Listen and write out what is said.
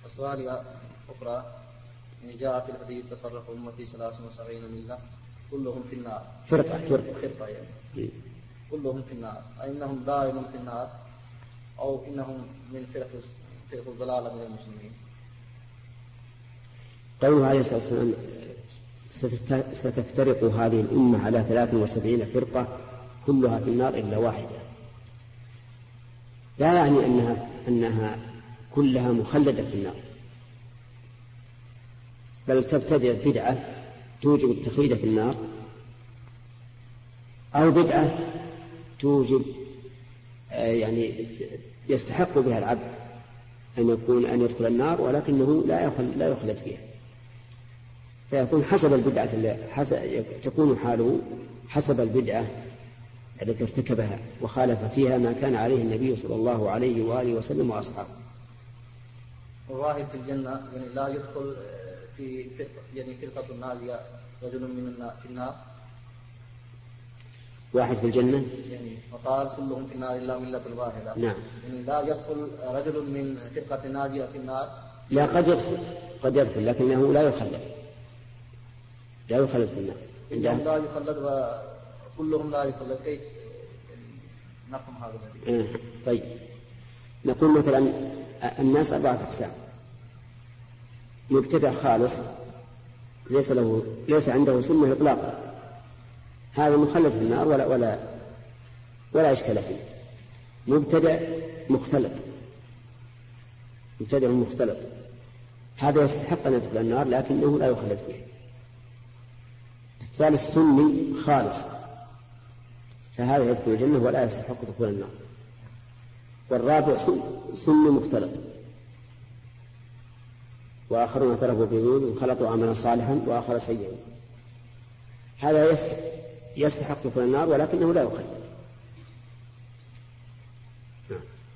السؤال أخرى جاء في الحديث تفرق أمتي 73 ملة كلهم في النار. فرقة يعني. كلهم في النار، أئنهم دائم في النار أو إنهم من فرق الضلالة من المسلمين. قوله عليه الصلاة والسلام ستفترق هذه الأمة على 73 فرقة كلها في النار إلا واحدة، لا يعني أنها كلها مخلدة في النار، بل تبتدئ بدعة توجب التخليد في النار، أو بدعة توجب يعني يستحق بها العبد أن يدخل النار ولكنه لا يخلد فيها، فيكون حسب البدعة تكون حاله حسب البدعة التي ارتكبها وخالف فيها ما كان عليه النبي صلى الله عليه وآله وسلم وأصحابه. الواحد في الجنة يعني لا يدخل في فرقة النار رجل في النار. واحد في الجنة يعني وقال كلهم في النار إلا ملة الواحدة. نعم. يعني لا يدخل رجل من فرقة ناجية في النار. لا، قد يدخل لكنه لا يخلد في النار. إنهم لا يخلد وكلهم لا يخلد، كيف نفهم هذا؟ طيب، نقول مثلا الناس 4 أقسام: مبتدع خالص ليس عنده سنة إطلاقا، هذا مخلد في النار ولا إشكال فيه. مبتدع مختلط هذا يستحق أن يدخل النار لكنه لا يخلد فيه. الثالث سني خالص، فهذا يدخل الجنة ولا يستحق دخول النار. والرابع سني مختلط، وآخرون اعترفوا بذنوبهم وخلطوا عملا صالحا وآخر سيئا، هذا يستحق دخول النار ولكنه لا يخلد.